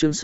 Chương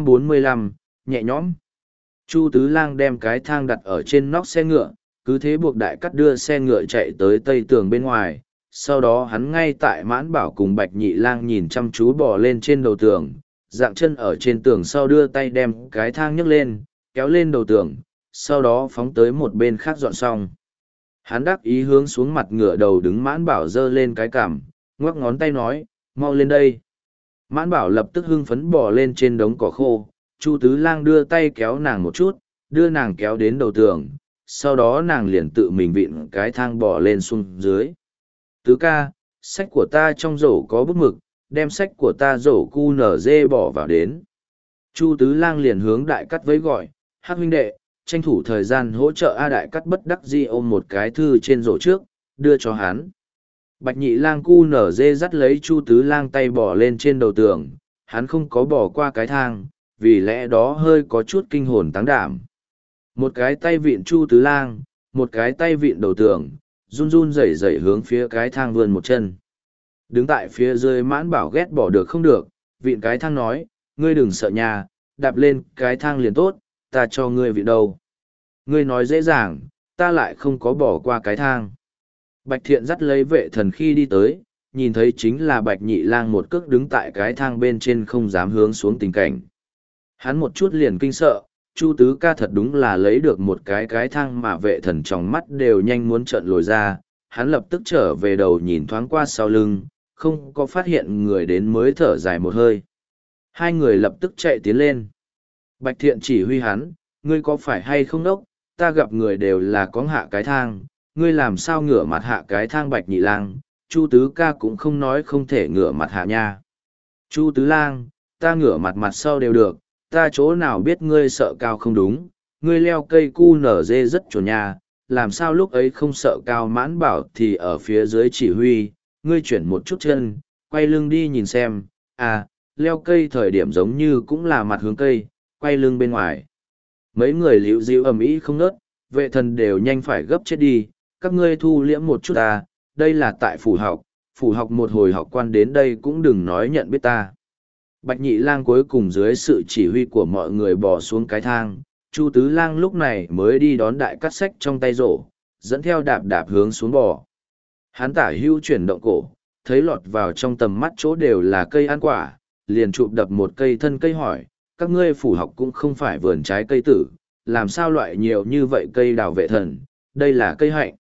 645, nhẹ nhõm. Chu Tứ Lang đem cái thang đặt ở trên nóc xe ngựa, cứ thế buộc Đại Cắt đưa xe ngựa chạy tới tây tường bên ngoài. Sau đó hắn ngay tại Mãn Bảo cùng Bạch Nhị Lang nhìn chăm chú bò lên trên đầu tường, dạng chân ở trên tường sau đưa tay đem cái thang nhấc lên, kéo lên đầu tường, sau đó phóng tới một bên khác dọn xong. Hắn đắc ý hướng xuống mặt ngựa đầu đứng Mãn Bảo giơ lên cái cằm, ngoắc ngón tay nói, mau lên đây. Mãn Bảo lập tức hưng phấn bò lên trên đống cỏ khô, Chu Tứ Lang đưa tay kéo nàng một chút, đưa nàng kéo đến đầu tường, sau đó nàng liền tự mình vịn cái thang bò lên xuống dưới. Tứ ca, sách của ta trong rổ có bút mực, đem sách của ta rổ QNZ bỏ vào đến. Chu Tứ Lang liền hướng Đại Cắt với gọi, Hắc huynh đệ, tranh thủ thời gian hỗ trợ A. Đại Cắt bất đắc dĩ ôm một cái thư trên rổ trước, đưa cho hắn. Bạch Nhị Lang QNZ dắt lấy Chu Tứ Lang tay bỏ lên trên đầu tường, hắn không có bỏ qua cái thang, vì lẽ đó hơi có chút kinh hồn táng đảm. Một cái tay vịn Chu Tứ Lang, một cái tay vịn đầu tường, run run rẩy rẩy hướng phía cái thang vươn một chân. Đứng tại phía dưới Mãn Bảo ghét bỏ được không được, vịn cái thang nói, ngươi đừng sợ nhà, đạp lên cái thang liền tốt, ta cho ngươi vịn đâu. Ngươi nói dễ dàng, ta lại không có bỏ qua cái thang. Bạch Thiện dắt lấy Vệ Thần khi đi tới, nhìn thấy chính là Bạch Nhị Lang một cước đứng tại cái thang bên trên không dám hướng xuống tình cảnh. Hắn một chút liền kinh sợ, Chu Tứ ca thật đúng là lấy được một cái thang mà Vệ Thần trong mắt đều nhanh muốn trợn lồi ra, hắn lập tức trở về đầu nhìn thoáng qua sau lưng, không có phát hiện người đến mới thở dài một hơi. Hai người lập tức chạy tiến lên. Bạch Thiện chỉ huy hắn, ngươi có phải hay không đốc, ta gặp người đều là có hạ cái thang, ngươi làm sao ngửa mặt hạ cái thang. Bạch Nhị Lang, Chu Tứ ca cũng không nói không thể ngửa mặt hạ nha. Chu Tứ Lang, ta ngửa mặt mặt sau đều được, ta chỗ nào biết ngươi sợ cao không đúng, ngươi leo cây cu nở dê rất chuẩn nha, làm sao lúc ấy không sợ cao. Mãn Bảo thì ở phía dưới chỉ huy, ngươi chuyển một chút chân, quay lưng đi nhìn xem, à, leo cây thời điểm giống như cũng là mặt hướng cây, quay lưng bên ngoài. Mấy người liễu díu ầm ĩ không nớt, Vệ Thần đều nhanh phải gấp chết đi, các ngươi thu liễm một chút ta, đây là tại phủ học một hồi học quan đến đây cũng đừng nói nhận biết ta. Bạch Nhị Lang cuối cùng dưới sự chỉ huy của mọi người bò xuống cái thang, Chu Tứ Lang lúc này mới đi đón Đại Cắt sách trong tay rổ, dẫn theo đạp đạp hướng xuống bò. Hắn tả hưu chuyển động cổ, thấy lọt vào trong tầm mắt chỗ đều là cây ăn quả, liền chụp đập một cây thân cây hỏi, các ngươi phủ học cũng không phải vườn trái cây tử, làm sao loại nhiều như vậy cây đào. Vệ Thần, đây là cây hạnh.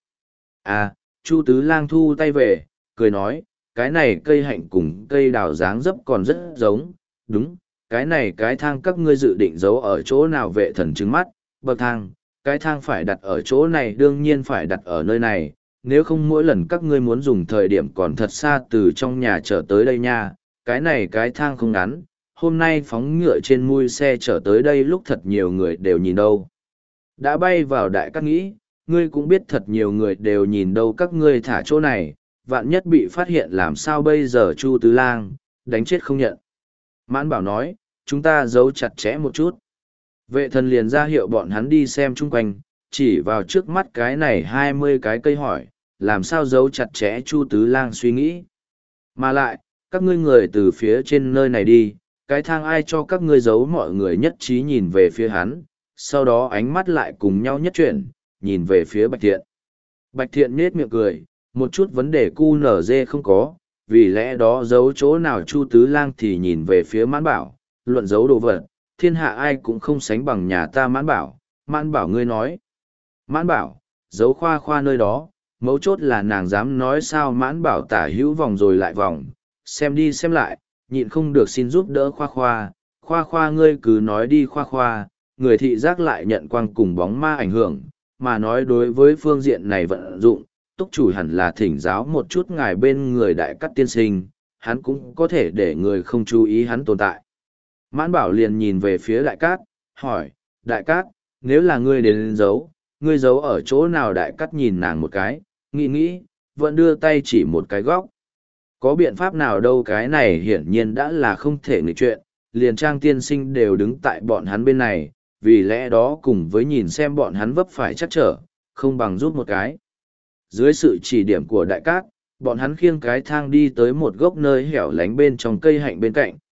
À, Chu Tứ Lang thu tay về, cười nói, cái này cây hạnh cùng cây đào dáng dấp còn rất giống, đúng, cái này cái thang các ngươi dự định giấu ở chỗ nào. Vệ Thần trừng mắt, bậc thang, cái thang phải đặt ở chỗ này, đương nhiên phải đặt ở nơi này, nếu không mỗi lần các ngươi muốn dùng thời điểm còn thật xa từ trong nhà trở tới đây nha, cái này cái thang không ngắn, hôm nay phóng ngựa trên mui xe trở tới đây lúc thật nhiều người đều nhìn đâu. Đã bay vào Đại Cắt nghĩ, ngươi cũng biết thật nhiều người đều nhìn đâu, các ngươi thả chỗ này, vạn nhất bị phát hiện làm sao bây giờ. Chu Tứ Lang, đánh chết không nhận. Mãn Bảo nói, chúng ta giấu chặt chẽ một chút. Vệ Thần liền ra hiệu bọn hắn đi xem chung quanh, chỉ vào trước mắt cái này 20 cái cây hỏi, làm sao giấu chặt chẽ. Chu Tứ Lang suy nghĩ. Mà lại, các ngươi người từ phía trên nơi này đi, cái thang ai cho các ngươi giấu. Mọi người nhất trí nhìn về phía hắn, sau đó ánh mắt lại cùng nhau nhất chuyển, nhìn về phía Bạch Thiện. Bạch Thiện nết miệng cười, một chút vấn đề QNZ không có, vì lẽ đó giấu chỗ nào. Chu Tứ Lang thì nhìn về phía Mãn Bảo, luận giấu đồ vật, thiên hạ ai cũng không sánh bằng nhà ta. Mãn Bảo, Mãn Bảo ngươi nói. Mãn Bảo, giấu Khoa Khoa nơi đó, mấu chốt là nàng dám nói sao. Mãn Bảo tả hữu vòng rồi lại vòng, xem đi xem lại, nhịn không được xin giúp đỡ Khoa Khoa. Khoa Khoa ngươi cứ nói đi. Khoa Khoa, người thị giác lại nhận quang cùng bóng ma ảnh hưởng, mà nói đối với phương diện này vận dụng, túc chủ hẳn là thỉnh giáo một chút ngài bên người Đại Cắt tiên sinh, hắn cũng có thể để người không chú ý hắn tồn tại. Mãn Bảo liền nhìn về phía Đại Cát, hỏi, Đại Cát, nếu là ngươi đến giấu, ngươi giấu ở chỗ nào? Đại Cát nhìn nàng một cái, nghĩ, vẫn đưa tay chỉ một cái góc. Có biện pháp nào đâu, cái này hiển nhiên đã là không thể nghịch chuyện, liền Trang tiên sinh đều đứng tại bọn hắn bên này, vì lẽ đó cùng với nhìn xem bọn hắn vấp phải chắc trở, không bằng giúp một cái. Dưới sự chỉ điểm của Đại Cát, bọn hắn khiêng cái thang đi tới một gốc nơi hẻo lánh bên trong cây hạnh bên cạnh,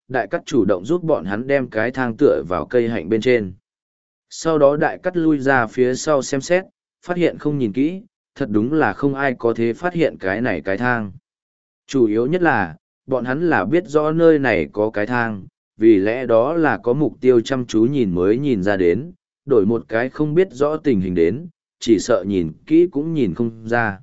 đại cắt chủ động giúp bọn hắn đem cái thang tựa vào cây hạnh bên trên. Sau đó đại cắt lui ra phía sau xem xét, phát hiện không nhìn kỹ, thật đúng là không ai có thể phát hiện cái này cái thang. Chủ yếu nhất là, bọn hắn là biết rõ nơi này có cái thang, vì lẽ đó là có mục tiêu chăm chú nhìn mới nhìn ra đến, đổi một cái không biết rõ tình hình đến, chỉ sợ nhìn kỹ cũng nhìn không ra.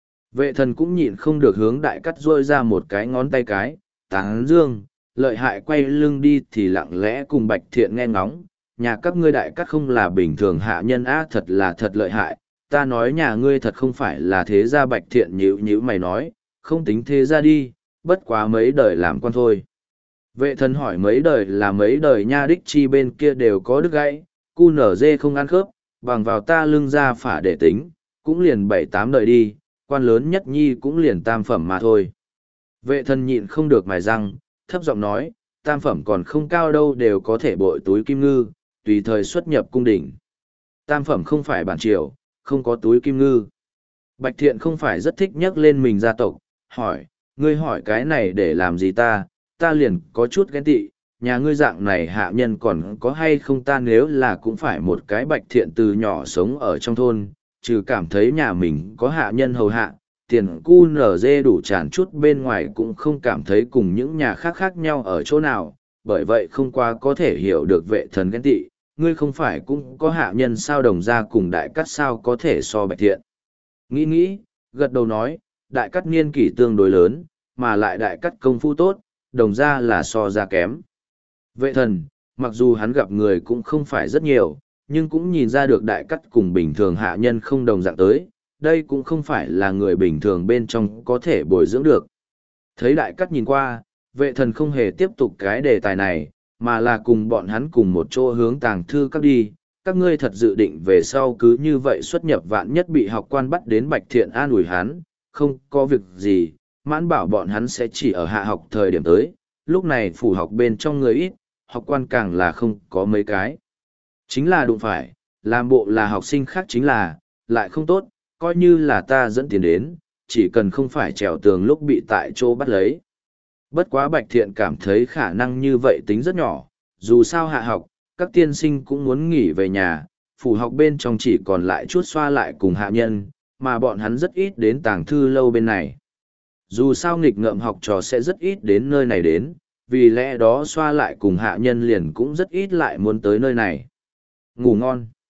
Vệ thần cũng nhịn không được hướng đại cắt rôi ra một cái ngón tay cái, tán dương, lợi hại quay lưng đi thì lặng lẽ cùng Bạch Thiện nghe ngóng, nhà các ngươi đại cắt không là bình thường hạ nhân á, thật là thật lợi hại, ta nói nhà ngươi thật không phải là thế gia. Bạch Thiện nhíu nhíu mày nói, không tính thế gia đi, bất quá mấy đời làm quan thôi. Vệ thần hỏi mấy đời là mấy đời nha, đích chi bên kia đều có đứt gãy, cu nở dê không ăn khớp, bằng vào ta lưng ra phả để tính, cũng liền 7-8 đời đi, quan lớn nhất nhi cũng liền tam phẩm mà thôi. Vệ thần nhịn không được mài răng, thấp giọng nói, tam phẩm còn không cao đâu, đều có thể bội túi kim ngư, tùy thời xuất nhập cung đình. Tam phẩm không phải bản triều, không có túi kim ngư. Bạch Thiện không phải rất thích nhắc lên mình gia tộc, hỏi, ngươi hỏi cái này để làm gì ta liền có chút ghen tị, nhà ngươi dạng này hạ nhân còn có hay không, ta nếu là cũng phải một cái Bạch Thiện từ nhỏ sống ở trong thôn, trừ cảm thấy nhà mình có hạ nhân hầu hạ, tiền cu nở dê đủ tràn chút bên ngoài cũng không cảm thấy cùng những nhà khác khác nhau ở chỗ nào, bởi vậy không qua có thể hiểu được vệ thần ghen tị, ngươi không phải cũng có hạ nhân sao, đồng ra cùng đại cắt sao có thể so Bạch Thiện. Nghĩ, gật đầu nói, đại cắt niên kỷ tương đối lớn, mà lại đại cắt công phu tốt, đồng ra là so ra kém. Vệ thần, mặc dù hắn gặp người cũng không phải rất nhiều, nhưng cũng nhìn ra được đại cắt cùng bình thường hạ nhân không đồng dạng tới, đây cũng không phải là người bình thường bên trong có thể bồi dưỡng được. Thấy đại cắt nhìn qua, vệ thần không hề tiếp tục cái đề tài này, mà là cùng bọn hắn cùng một chỗ hướng tàng thư các đi. Các ngươi thật dự định về sau cứ như vậy xuất nhập, vạn nhất bị học quan bắt đến. Bạch Thiện an ủi hắn, không có việc gì, mãn bảo bọn hắn sẽ chỉ ở hạ học thời điểm tới, lúc này phủ học bên trong người ít, học quan càng là không có mấy cái. Chính là đụng phải, làm bộ là học sinh khác chính là, lại không tốt, coi như là ta dẫn tiền đến, chỉ cần không phải trèo tường lúc bị tại chỗ bắt lấy. Bất quá Bạch Thiện cảm thấy khả năng như vậy tính rất nhỏ, dù sao hạ học, các tiên sinh cũng muốn nghỉ về nhà, phủ học bên trong chỉ còn lại chút xoa lại cùng hạ nhân, mà bọn hắn rất ít đến tàng thư lâu bên này. Dù sao nghịch ngợm học trò sẽ rất ít đến nơi này đến, vì lẽ đó xoa lại cùng hạ nhân liền cũng rất ít lại muốn tới nơi này. Ngủ ngon.